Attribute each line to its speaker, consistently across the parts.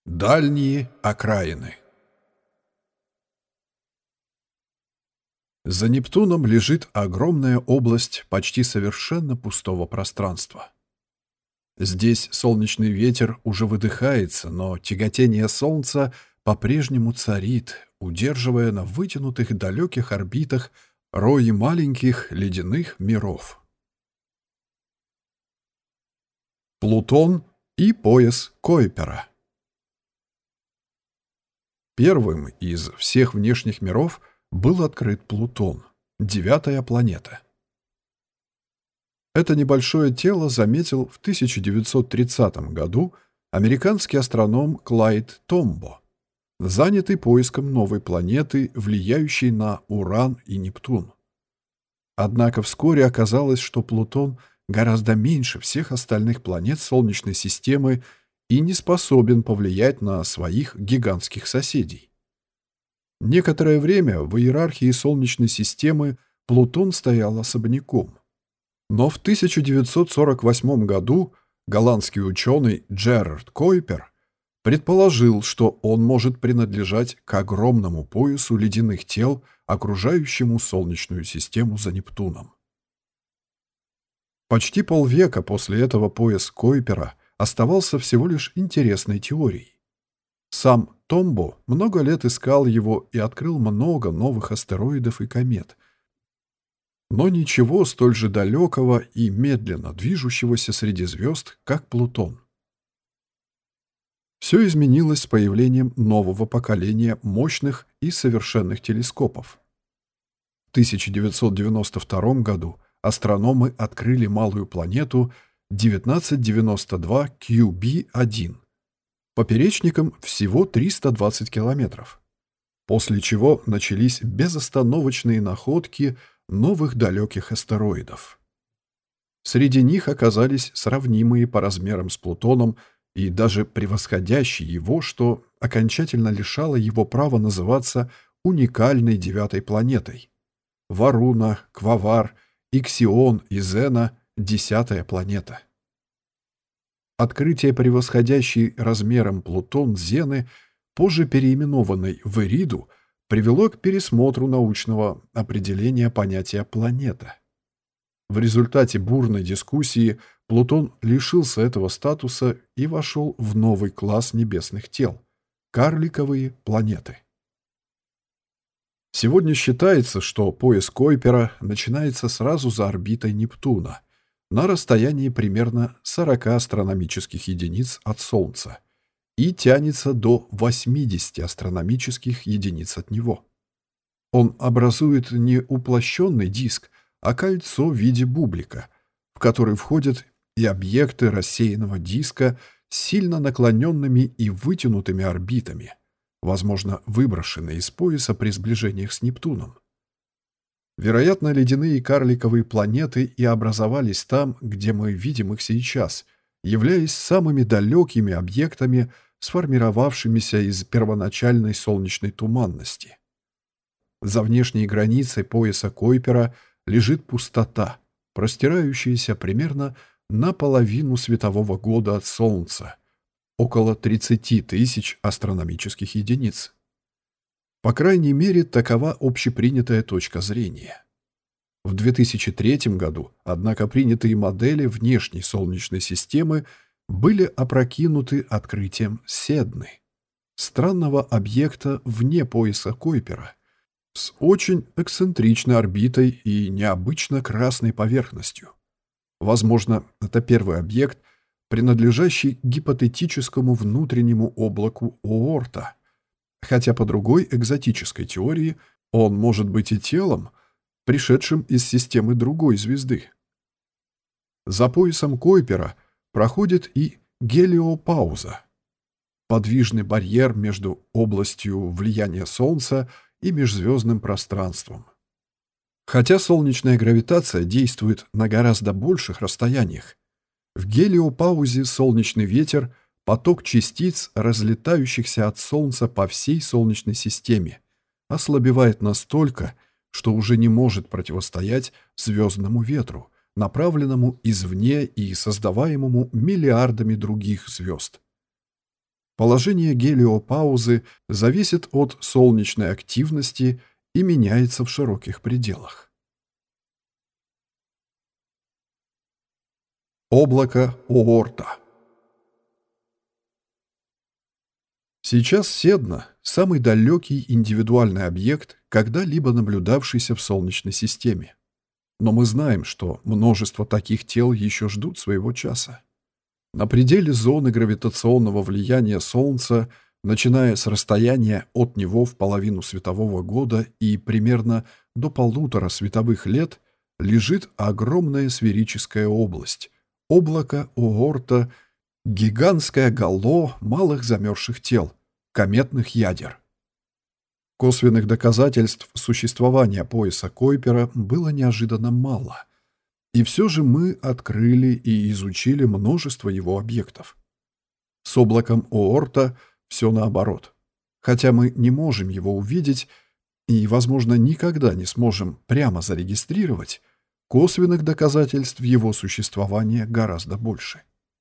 Speaker 1: Дальние окраины. За Нептуном лежит огромная область почти совершенно пустого пространства. Здесь солнечный ветер уже выдыхается, но тяготение Солнца по-прежнему царит, удерживая на вытянутых далеких орбитах рои маленьких ледяных миров. Плутон и пояс Койпера. Первым из всех внешних миров был открыт Плутон, девятая планета. Это небольшое тело заметил в 1930 году американский астроном Клайд Томбо, занятый поиском новой планеты, влияющей на Уран и Нептун. Однако вскоре оказалось, что Плутон гораздо меньше всех остальных планет Солнечной системы и не способен повлиять на своих гигантских соседей. Некоторое время в иерархии Солнечной системы Плутон стоял особняком. Но в 1948 году голландский ученый Джерард Койпер предположил, что он может принадлежать к огромному поясу ледяных тел, окружающему Солнечную систему за Нептуном. Почти полвека после этого пояс Койпера оставался всего лишь интересной теорией. Сам Томбо много лет искал его и открыл много новых астероидов и комет, но ничего столь же далекого и медленно движущегося среди звезд, как Плутон. Все изменилось с появлением нового поколения мощных и совершенных телескопов. В 1992 году астрономы открыли малую планету 1992 QB1 поперечником всего 320 километров, после чего начались безостановочные находки новых далеких астероидов. Среди них оказались сравнимые по размерам с Плутоном и даже превосходящие его, что окончательно лишало его права называться уникальной девятой планетой. Варуна, Квавар, Иксион и Зена — десятая планета. Открытие превосходящей размером Плутон Зены, позже переименованной в Ириду, привело к пересмотру научного определения понятия «планета». В результате бурной дискуссии Плутон лишился этого статуса и вошел в новый класс небесных тел — карликовые планеты. Сегодня считается, что пояс Койпера начинается сразу за орбитой Нептуна, на расстоянии примерно 40 астрономических единиц от Солнца, и тянется до 80 астрономических единиц от него. Он образует не уплощенный диск, а кольцо в виде бублика, в который входят и объекты рассеянного диска с сильно наклоненными и вытянутыми орбитами, возможно, выброшенные из пояса при сближениях с Нептуном. Вероятно, ледяные карликовые планеты и образовались там, где мы видим их сейчас, являясь самыми далекими объектами, сформировавшимися из первоначальной солнечной туманности. За внешней границей пояса Койпера лежит пустота, простирающаяся примерно на половину светового года от Солнца, около 30 тысяч астрономических единиц. По крайней мере, такова общепринятая точка зрения. В 2003 году, однако, принятые модели внешней Солнечной системы были опрокинуты открытием Седны, странного объекта вне пояса Койпера, с очень эксцентричной орбитой и необычно красной поверхностью. Возможно, это первый объект, принадлежащий гипотетическому внутреннему облаку Оорта, хотя по другой экзотической теории он может быть и телом, пришедшим из системы другой звезды. За поясом Койпера проходит и гелиопауза, подвижный барьер между областью влияния Солнца и межзвездным пространством. Хотя солнечная гравитация действует на гораздо больших расстояниях, в гелиопаузе солнечный ветер — поток частиц, разлетающихся от Солнца по всей Солнечной системе, ослабевает настолько, что уже не может противостоять звездному ветру, направленному извне и создаваемому миллиардами других звезд. Положение гелиопаузы зависит от солнечной активности и меняется в широких пределах. Облако Оорта. Сейчас Седна — самый далекий индивидуальный объект, когда-либо наблюдавшийся в Солнечной системе. Но мы знаем, что множество таких тел еще ждут своего часа. На пределе зоны гравитационного влияния Солнца, начиная с расстояния от него в половину светового года и примерно до 1,5 световых лет, лежит огромная сферическая область — облако Оорта, гигантское гало малых замерзших тел, кометных ядер. Косвенных доказательств существования пояса Койпера было неожиданно мало. И все же мы открыли и изучили множество его объектов. С облаком Оорта все наоборот. Хотя мы не можем его увидеть и, возможно, никогда не сможем прямо зарегистрировать, косвенных доказательств его существования гораздо больше.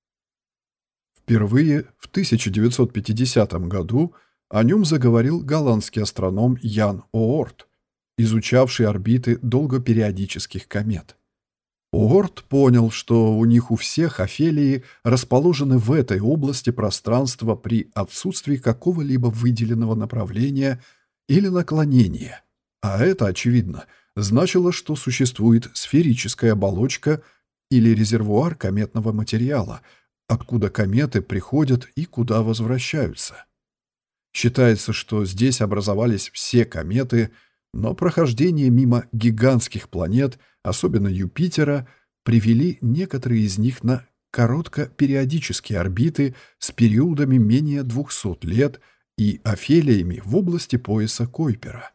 Speaker 1: Впервые в 1950 году о нем заговорил голландский астроном Ян Оорт, изучавший орбиты долгопериодических комет. Оорт понял, что у них у всех Офелии расположены в этой области пространства при отсутствии какого-либо выделенного направления или наклонения, а это, очевидно, значило, что существует сферическая оболочка или резервуар кометного материала, откуда кометы приходят и куда возвращаются. Считается, что здесь образовались все кометы, но прохождение мимо гигантских планет, особенно Юпитера, привели некоторые из них на короткопериодические орбиты с периодами менее 200 лет и Офелиями в области пояса Койпера.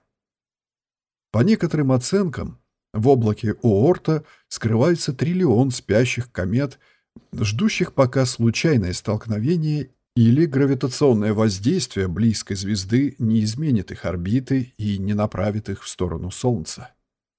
Speaker 1: По некоторым оценкам, в облаке Оорта скрывается триллион спящих комет, ждущих пока случайное столкновение или гравитационное воздействие близкой звезды не изменит их орбиты и не направит их в сторону Солнца.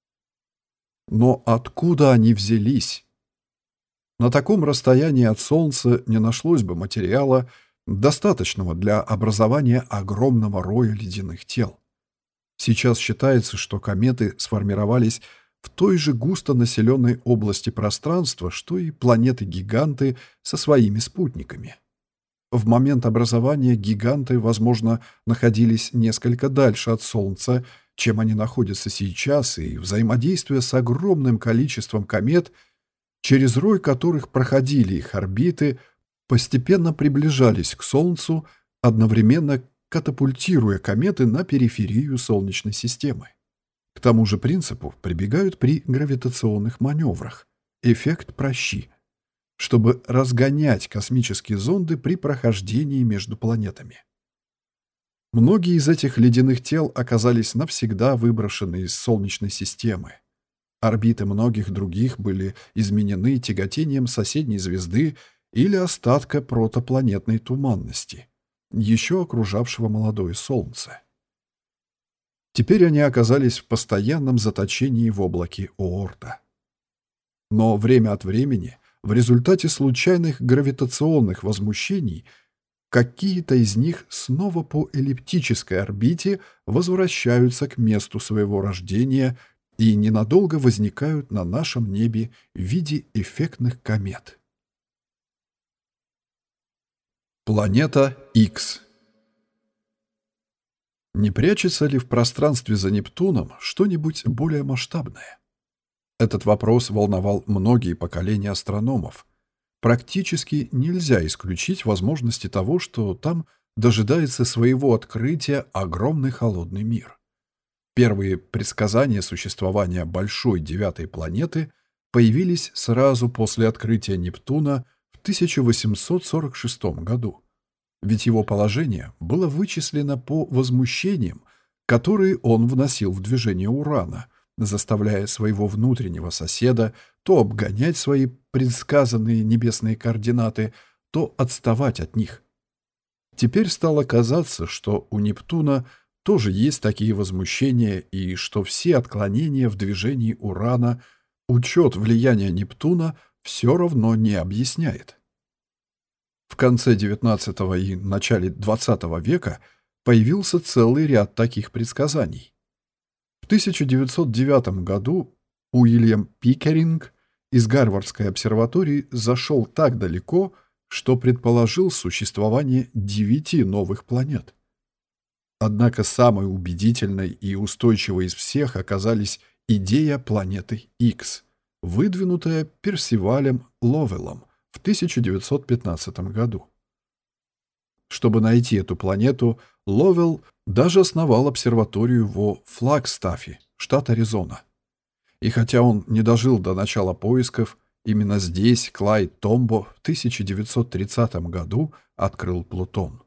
Speaker 1: Но откуда они взялись? На таком расстоянии от Солнца не нашлось бы материала, достаточного для образования огромного роя ледяных тел. Сейчас считается, что кометы сформировались в той же густонаселенной области пространства, что и планеты-гиганты со своими спутниками. В момент образования гиганты, возможно, находились несколько дальше от Солнца, чем они находятся сейчас, и взаимодействуя с огромным количеством комет, через рой которых проходили их орбиты, постепенно приближались к Солнцу, одновременно катапультируя кометы на периферию Солнечной системы. К тому же принципу прибегают при гравитационных маневрах — эффект пращи, чтобы разгонять космические зонды при прохождении между планетами. Многие из этих ледяных тел оказались навсегда выброшены из Солнечной системы. Орбиты многих других были изменены тяготением соседней звезды или остатка протопланетной туманности, еще окружавшего молодое Солнце. Теперь они оказались в постоянном заточении в облаке Оорта. Но время от времени, в результате случайных гравитационных возмущений, какие-то из них снова по эллиптической орбите возвращаются к месту своего рождения и ненадолго возникают на нашем небе в виде эффектных комет. Планета Х. Не прячется ли в пространстве за Нептуном что-нибудь более масштабное? Этот вопрос волновал многие поколения астрономов. Практически нельзя исключить возможности того, что там дожидается своего открытия огромный холодный мир. Первые предсказания существования большой девятой планеты появились сразу после открытия Нептуна в 1846 году. Ведь его положение было вычислено по возмущениям, которые он вносил в движение Урана, заставляя своего внутреннего соседа то обгонять свои предсказанные небесные координаты, то отставать от них. Теперь стало казаться, что у Нептуна тоже есть такие возмущения и что все отклонения в движении Урана учет влияния Нептуна все равно не объясняет. В конце XIX и начале XX века появился целый ряд таких предсказаний. В 1909 году Уильям Пикеринг из Гарвардской обсерватории зашел так далеко, что предположил существование 9 новых планет. Однако самой убедительной и устойчивой из всех оказались идея планеты X, выдвинутая Персивалем Ловеллом в 1915 году. Чтобы найти эту планету, Ловелл даже основал обсерваторию во Флагстафе, штат Аризона. И хотя он не дожил до начала поисков, именно здесь Клайд Томбо в 1930 году открыл Плутон.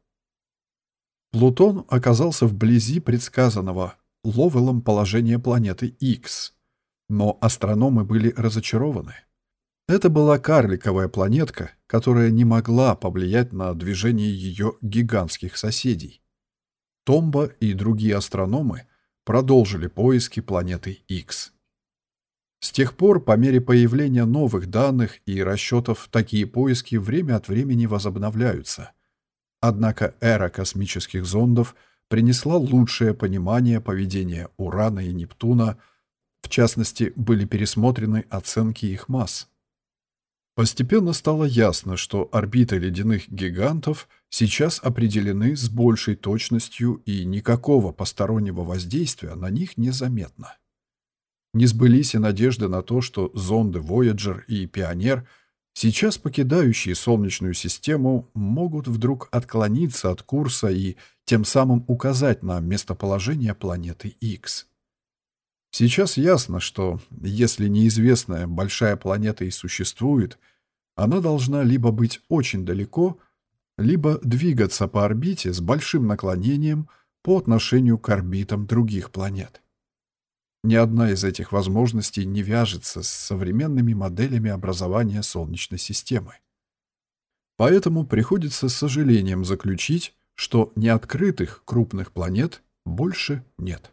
Speaker 1: Плутон оказался вблизи предсказанного Ловеллом положения планеты X, но астрономы были разочарованы. Это была карликовая планетка, которая не могла повлиять на движение ее гигантских соседей. Томбо и другие астрономы продолжили поиски планеты X. С тех пор, по мере появления новых данных и расчетов, такие поиски время от времени возобновляются. Однако эра космических зондов принесла лучшее понимание поведения Урана и Нептуна, в частности, были пересмотрены оценки их масс. Постепенно стало ясно, что орбиты ледяных гигантов сейчас определены с большей точностью и никакого постороннего воздействия на них незаметно. Не сбылись и надежды на то, что зонды Voyager и Pioneer, сейчас покидающие Солнечную систему, могут вдруг отклониться от курса и тем самым указать на местоположение планеты X. Сейчас ясно, что если неизвестная большая планета и существует, она должна либо быть очень далеко, либо двигаться по орбите с большим наклонением по отношению к орбитам других планет. Ни одна из этих возможностей не вяжется с современными моделями образования Солнечной системы. Поэтому приходится с сожалением заключить, что неоткрытых крупных планет больше нет.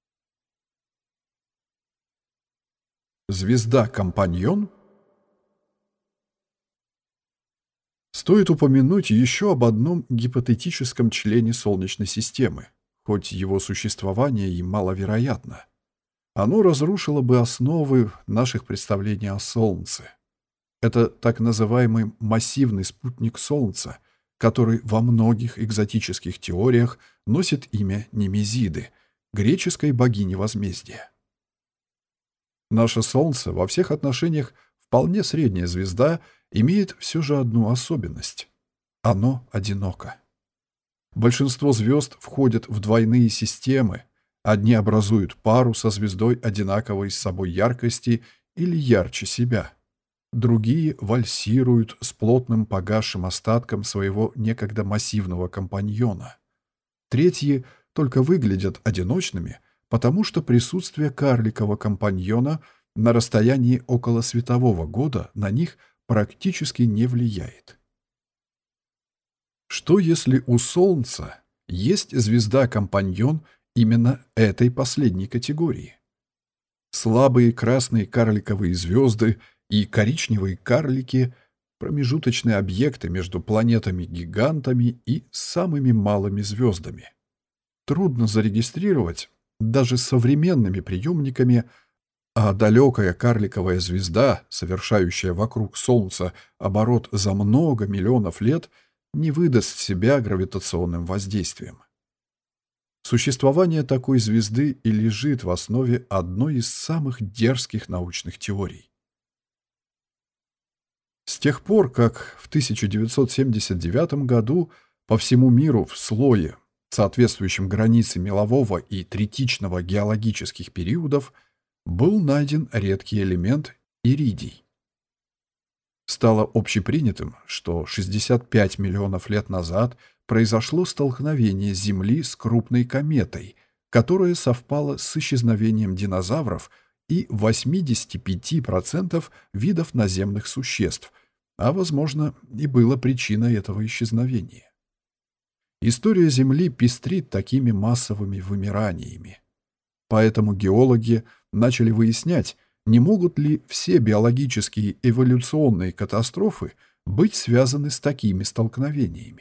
Speaker 1: Звезда-компаньон. Стоит упомянуть еще об одном гипотетическом члене Солнечной системы, хоть его существование и маловероятно. Оно разрушило бы основы наших представлений о Солнце. Это так называемый массивный спутник Солнца, который во многих экзотических теориях носит имя Немезиды, греческой богини возмездия. Наше Солнце во всех отношениях вполне средняя звезда имеет все же одну особенность. Оно одиноко. Большинство звезд входят в двойные системы. Одни образуют пару со звездой одинаковой с собой яркости или ярче себя. Другие вальсируют с плотным погасшим остатком своего некогда массивного компаньона. Третьи только выглядят одиночными, потому что присутствие карликового компаньона на расстоянии около светового года на них практически не влияет. Что если у Солнца есть звезда-компаньон именно этой последней категории? Слабые красные карликовые звезды и коричневые карлики — промежуточные объекты между планетами-гигантами и самыми малыми звездами. Трудно зарегистрировать даже современными приемниками, а далекая карликовая звезда, совершающая вокруг Солнца оборот за много миллионов лет, не выдаст себя гравитационным воздействием. Существование такой звезды и лежит в основе одной из самых дерзких научных теорий. С тех пор, как в 1979 году по всему миру в слое, соответствующем границе мелового и третичного геологических периодов, был найден редкий элемент иридий. Стало общепринятым, что 65 миллионов лет назад произошло столкновение Земли с крупной кометой, которое совпало с исчезновением динозавров и 85% видов наземных существ, а, возможно, и было причиной этого исчезновения. История Земли пестрит такими массовыми вымираниями. Поэтому геологи начали выяснять, не могут ли все биологические эволюционные катастрофы быть связаны с такими столкновениями.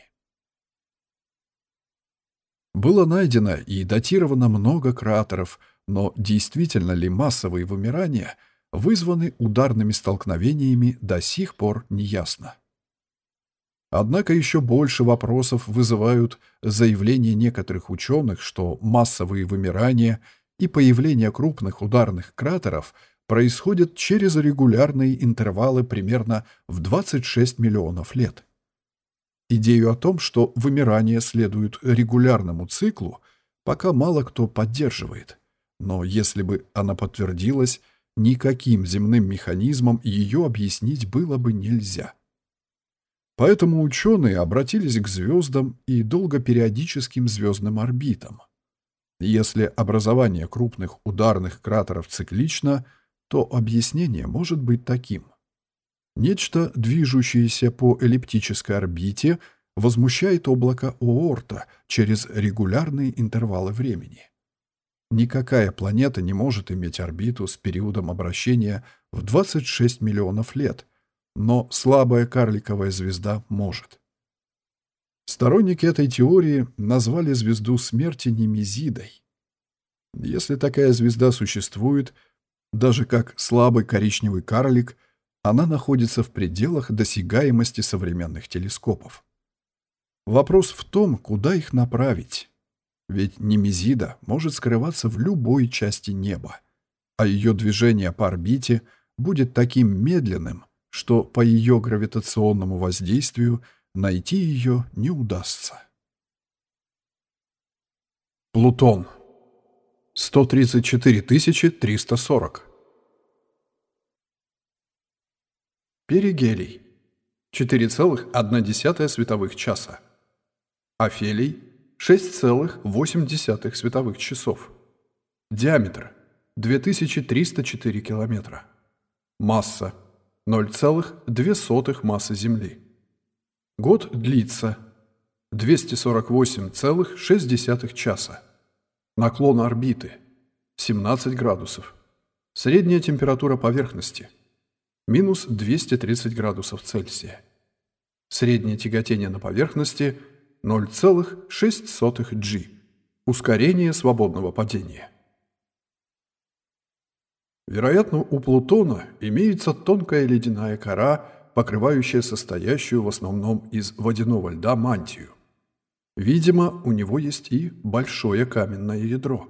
Speaker 1: Было найдено и датировано много кратеров, но действительно ли массовые вымирания вызваны ударными столкновениями, до сих пор не ясно. Однако еще больше вопросов вызывают заявления некоторых ученых, что массовые вымирания и появление крупных ударных кратеров происходят через регулярные интервалы примерно в 26 миллионов лет. Идею о том, что вымирание следует регулярному циклу, пока мало кто поддерживает. Но если бы она подтвердилась, никаким земным механизмом ее объяснить было бы нельзя. Поэтому ученые обратились к звездам и долгопериодическим звездным орбитам. Если образование крупных ударных кратеров циклично, то объяснение может быть таким. Нечто, движущееся по эллиптической орбите, возмущает облако Оорта через регулярные интервалы времени. Никакая планета не может иметь орбиту с периодом обращения в 26 миллионов лет, но слабая карликовая звезда может. Сторонники этой теории назвали звезду смерти Немезидой. Если такая звезда существует, даже как слабый коричневый карлик, она находится в пределах досягаемости современных телескопов. Вопрос в том, куда их направить. Ведь Немезида может скрываться в любой части неба, а ее движение по орбите будет таким медленным, что по ее гравитационному воздействию найти ее не удастся. Плутон. 134 340. Перигелий. 4,1 световых часа. Афелий. 6,8 световых часов. Диаметр. 2304 километра. Масса. 0,02 массы Земли. Год длится 248,6 часа. Наклон орбиты 17 градусов. Средняя температура поверхности минус 230 градусов Цельсия. Среднее тяготение на поверхности 0,06 G. Ускорение свободного падения. Вероятно, у Плутона имеется тонкая ледяная кора, покрывающая состоящую в основном из водяного льда мантию. Видимо, у него есть и большое каменное ядро.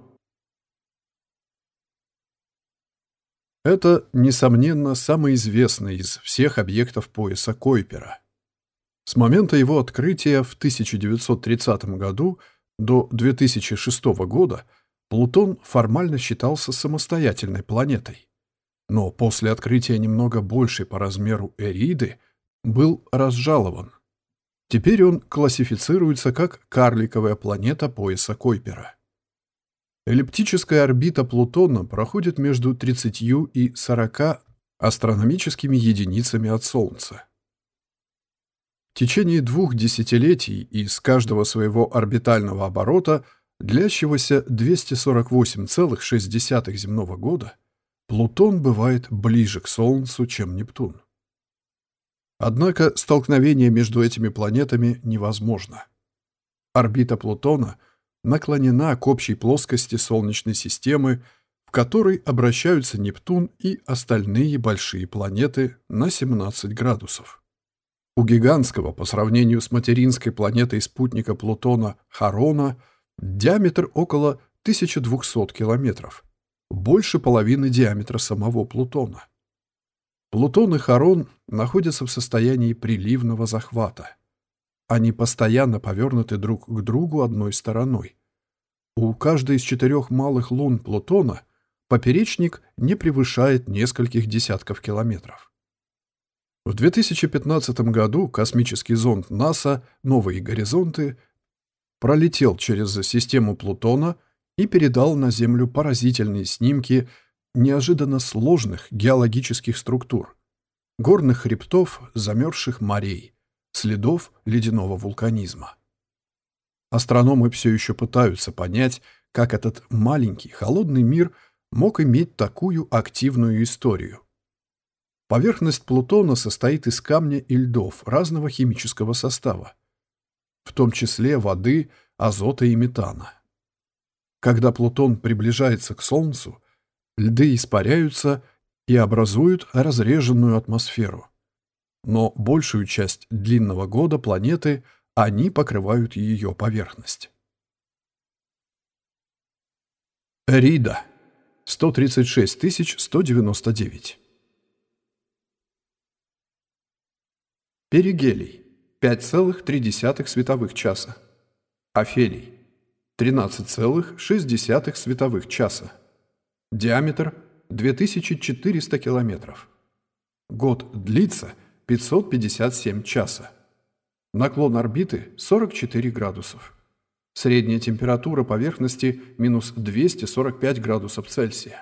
Speaker 1: Это, несомненно, самый известный из всех объектов пояса Койпера. С момента его открытия в 1930 году до 2006 года Плутон формально считался самостоятельной планетой, но после открытия немного большей по размеру Эриды был разжалован. Теперь он классифицируется как карликовая планета пояса Койпера. Эллиптическая орбита Плутона проходит между 30 и 40 астрономическими единицами от Солнца. В течение 2 десятилетий из каждого своего орбитального оборота, длящегося 248,6 земного года, Плутон бывает ближе к Солнцу, чем Нептун. Однако столкновение между этими планетами невозможно. Орбита Плутона наклонена к общей плоскости Солнечной системы, в которой обращаются Нептун и остальные большие планеты на 17 градусов. У гигантского по сравнению с материнской планетой спутника Плутона Харона диаметр около 1200 километров, больше половины диаметра самого Плутона. Плутон и Харон находятся в состоянии приливного захвата. Они постоянно повернуты друг к другу одной стороной. У каждой из 4 малых лун Плутона поперечник не превышает нескольких десятков километров. В 2015 году космический зонд НАСА «Новые горизонты» пролетел через систему Плутона и передал на Землю поразительные снимки неожиданно сложных геологических структур, горных хребтов, замерзших морей, следов ледяного вулканизма. Астрономы все еще пытаются понять, как этот маленький холодный мир мог иметь такую активную историю. Поверхность Плутона состоит из камня и льдов разного химического состава, в том числе воды, азота и метана. Когда Плутон приближается к Солнцу, льды испаряются и образуют разреженную атмосферу. Но большую часть длинного года планеты они покрывают ее поверхность. Эрида. 136 199. Перигелий. 5,3 световых часа. Афелий. 13,6 световых часа. Диаметр 2400 километров. Год длится 557 часа. Наклон орбиты 44 градусов. Средняя температура поверхности минус 245 градусов Цельсия.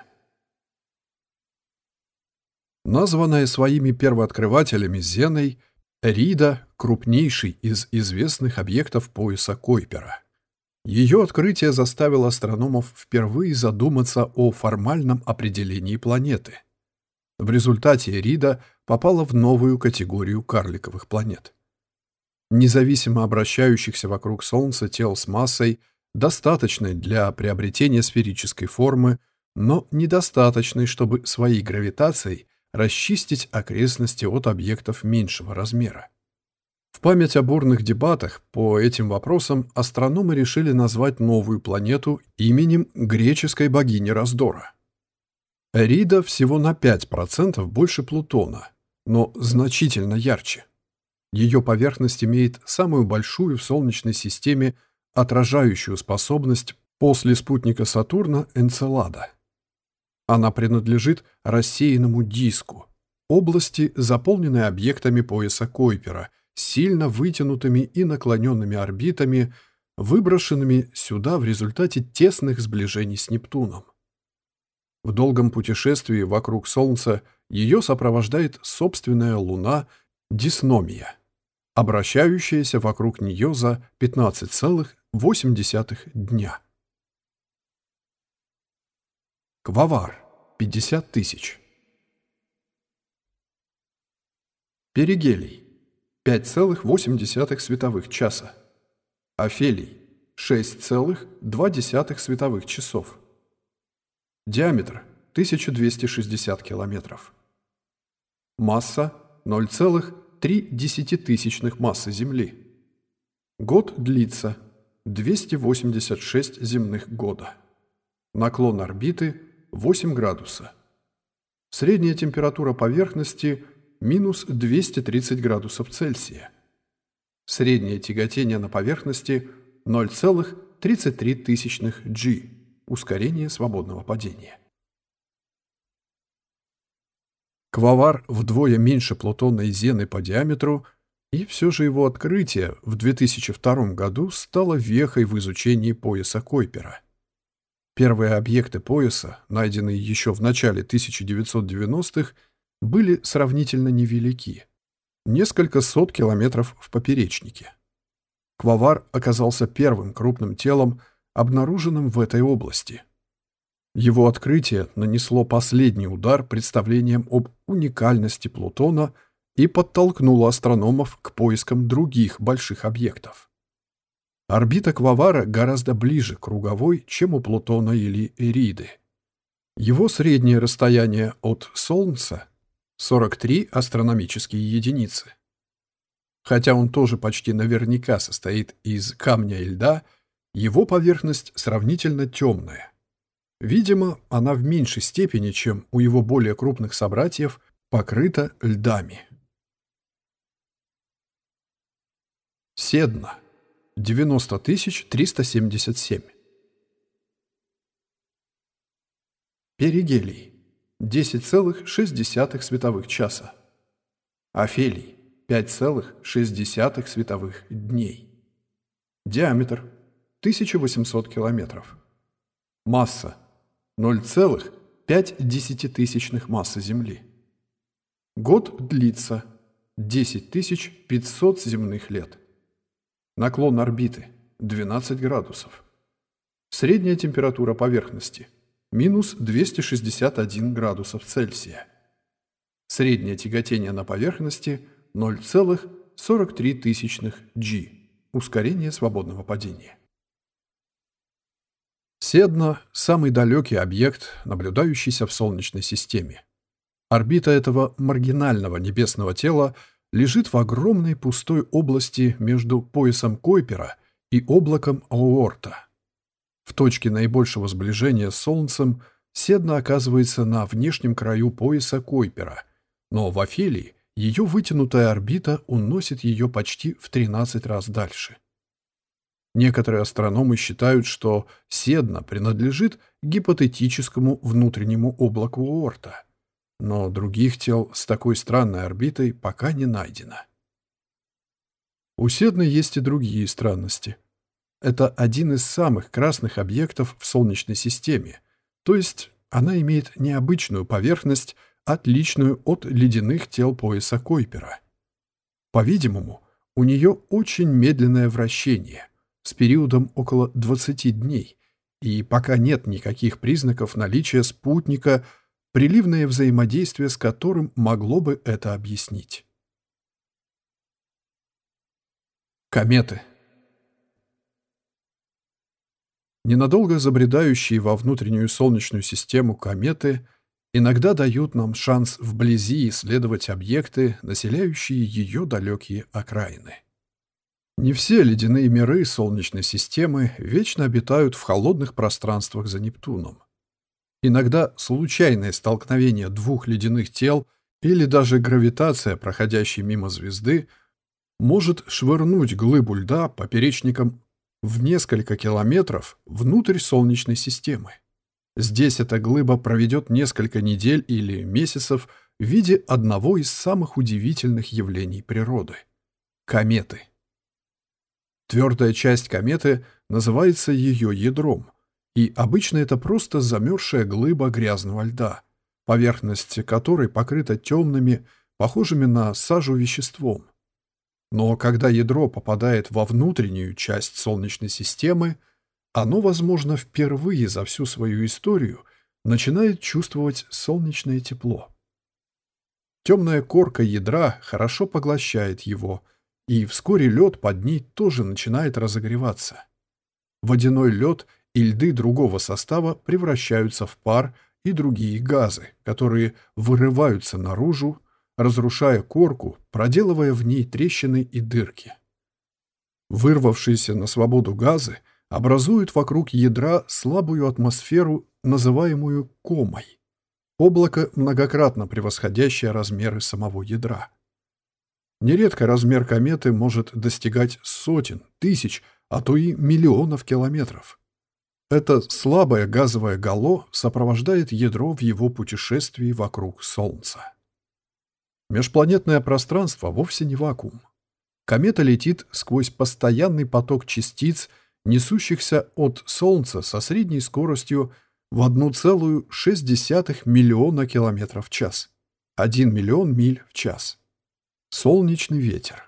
Speaker 1: Названная своими первооткрывателями Зеной, Эрида – крупнейший из известных объектов пояса Койпера. Ее открытие заставило астрономов впервые задуматься о формальном определении планеты. В результате Эрида попала в новую категорию карликовых планет. Независимо обращающихся вокруг Солнца тел с массой, достаточной для приобретения сферической формы, но недостаточной, чтобы своей гравитацией расчистить окрестности от объектов меньшего размера. В память о бурных дебатах по этим вопросам астрономы решили назвать новую планету именем греческой богини раздора. Эрида всего на 5% больше Плутона, но значительно ярче. Ее поверхность имеет самую большую в Солнечной системе отражающую способность после спутника Сатурна Энцелада. Она принадлежит рассеянному диску, области, заполненной объектами пояса Койпера, сильно вытянутыми и наклоненными орбитами, выброшенными сюда в результате тесных сближений с Нептуном. В долгом путешествии вокруг Солнца ее сопровождает собственная Луна Дисномия, обращающаяся вокруг нее за 15,8 дня. Квавар – 50 тысяч. Перигелий – 5,8 световых часа. Афелий – 6,2 световых часов. Диаметр – 1260 километров. Масса – 0,3 массы Земли. Год длится 286 земных года. Наклон орбиты – 8 градуса. Средняя температура поверхности – минус 230 градусов Цельсия. Среднее тяготение на поверхности – 0,33 G, ускорение свободного падения. Квавар вдвое меньше Плутона и Зены по диаметру, и все же его открытие в 2002 году стало вехой в изучении пояса Койпера. Первые объекты пояса, найденные еще в начале 1990-х, были сравнительно невелики – несколько сот километров в поперечнике. Квавар оказался первым крупным телом, обнаруженным в этой области. Его открытие нанесло последний удар представлениям об уникальности Плутона и подтолкнуло астрономов к поискам других больших объектов. Орбита Квавара гораздо ближе к круговой, чем у Плутона или Эриды. Его среднее расстояние от Солнца — 43 астрономические единицы. Хотя он тоже почти наверняка состоит из камня и льда, его поверхность сравнительно темная. Видимо, она в меньшей степени, чем у его более крупных собратьев, покрыта льдами. Седна. 90 377. Перигелий. 10,6 световых часа. Афелий. 5,6 световых дней. Диаметр. 1800 километров. Масса. 0,5 массы Земли. Год длится 10 500 земных лет. Наклон орбиты – 12 градусов. Средняя температура поверхности – минус 261 градусов Цельсия. Среднее тяготение на поверхности 0,43 g. Ускорение свободного падения. Седна – самый далекий объект, наблюдающийся в Солнечной системе. Орбита этого маргинального небесного тела лежит в огромной пустой области между поясом Койпера и облаком Оорта. В точке наибольшего сближения с Солнцем Седна оказывается на внешнем краю пояса Койпера, но в Офелии ее вытянутая орбита уносит ее почти в 13 раз дальше. Некоторые астрономы считают, что Седна принадлежит гипотетическому внутреннему облаку Оорта, но других тел с такой странной орбитой пока не найдено. У Седны есть и другие странности. Это один из самых красных объектов в Солнечной системе, то есть она имеет необычную поверхность, отличную от ледяных тел пояса Койпера. По-видимому, у нее очень медленное вращение, с периодом около 20 дней, и пока нет никаких признаков наличия спутника, приливное взаимодействие с которым могло бы это объяснить. Кометы. Ненадолго забредающие во внутреннюю Солнечную систему кометы иногда дают нам шанс вблизи исследовать объекты, населяющие ее далекие окраины. Не все ледяные миры Солнечной системы вечно обитают в холодных пространствах за Нептуном. Иногда случайное столкновение двух ледяных тел или даже гравитация, проходящей мимо звезды, может швырнуть глыбу льда поперечником в несколько километров внутрь Солнечной системы. Здесь эта глыба проведет несколько недель или месяцев в виде одного из самых удивительных явлений природы — кометы. Твердая часть кометы называется ее ядром, и обычно это просто замерзшая глыба грязного льда, поверхность которой покрыта темными, похожими на сажу веществом. Но когда ядро попадает во внутреннюю часть Солнечной системы, оно, возможно, впервые за всю свою историю начинает чувствовать солнечное тепло. Темная корка ядра хорошо поглощает его, и вскоре лед под ней тоже начинает разогреваться. Водяной лед и льды другого состава превращаются в пар и другие газы, которые вырываются наружу, разрушая корку, проделывая в ней трещины и дырки. Вырвавшиеся на свободу газы образуют вокруг ядра слабую атмосферу, называемую комой, облако, многократно превосходящее размеры самого ядра. Нередко размер кометы может достигать сотен, тысяч, а то и миллионов километров. Это слабое газовое гало сопровождает ядро в его путешествии вокруг Солнца. Межпланетное пространство вовсе не вакуум. Комета летит сквозь постоянный поток частиц, несущихся от Солнца со средней скоростью в 1,6 миллиона километров в час, 1 миллион миль в час. Солнечный ветер.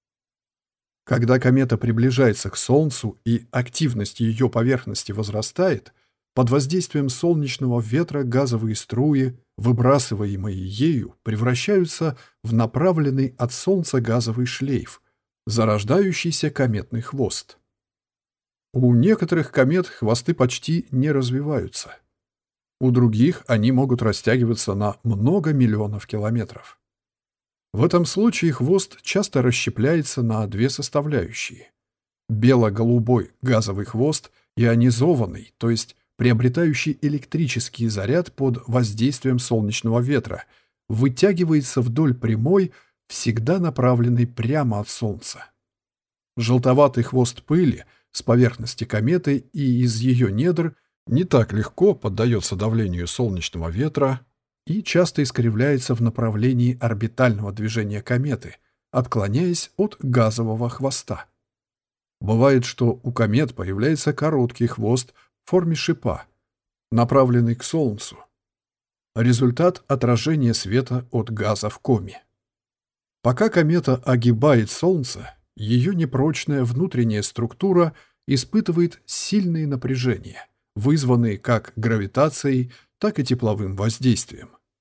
Speaker 1: Когда комета приближается к Солнцу и активность ее поверхности возрастает, под воздействием солнечного ветра газовые струи, выбрасываемые ею, превращаются в направленный от Солнца газовый шлейф, зарождающийся кометный хвост. У некоторых комет хвосты почти не развиваются. У других они могут растягиваться на много миллионов километров. В этом случае хвост часто расщепляется на две составляющие. Бело-голубой газовый хвост ионизованный, то есть приобретающий электрический заряд под воздействием солнечного ветра, вытягивается вдоль прямой, всегда направленной прямо от Солнца. Желтоватый хвост пыли с поверхности кометы и из ее недр не так легко поддается давлению солнечного ветра и часто искривляется в направлении орбитального движения кометы, отклоняясь от газового хвоста. Бывает, что у комет появляется короткий хвост в форме шипа, направленный к Солнцу. Результат отражения света от газа в коме. Пока комета огибает Солнце, ее непрочная внутренняя структура испытывает сильные напряжения, вызванные как гравитацией, так и тепловым воздействием.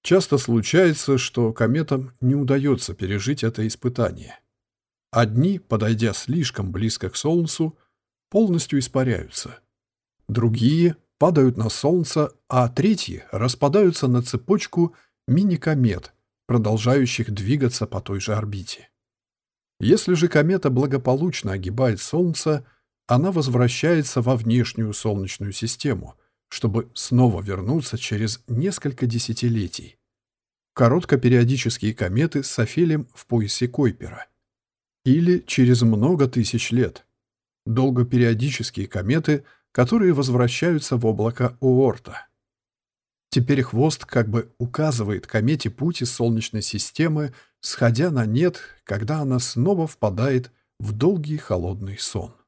Speaker 1: Часто случается, что кометам не удается пережить это испытание. Одни, подойдя слишком близко к Солнцу, полностью испаряются. Другие падают на Солнце, а третьи распадаются на цепочку мини-комет, продолжающих двигаться по той же орбите. Если же комета благополучно огибает Солнце, она возвращается во внешнюю Солнечную систему, чтобы снова вернуться через несколько десятилетий. Короткопериодические кометы с афелем в поясе Койпера. Или через много тысяч лет. Долгопериодические кометы, которые возвращаются в облако Оорта. Теперь хвост как бы указывает комете путь из Солнечной системы, сходя на нет, когда она снова впадает в долгий холодный сон.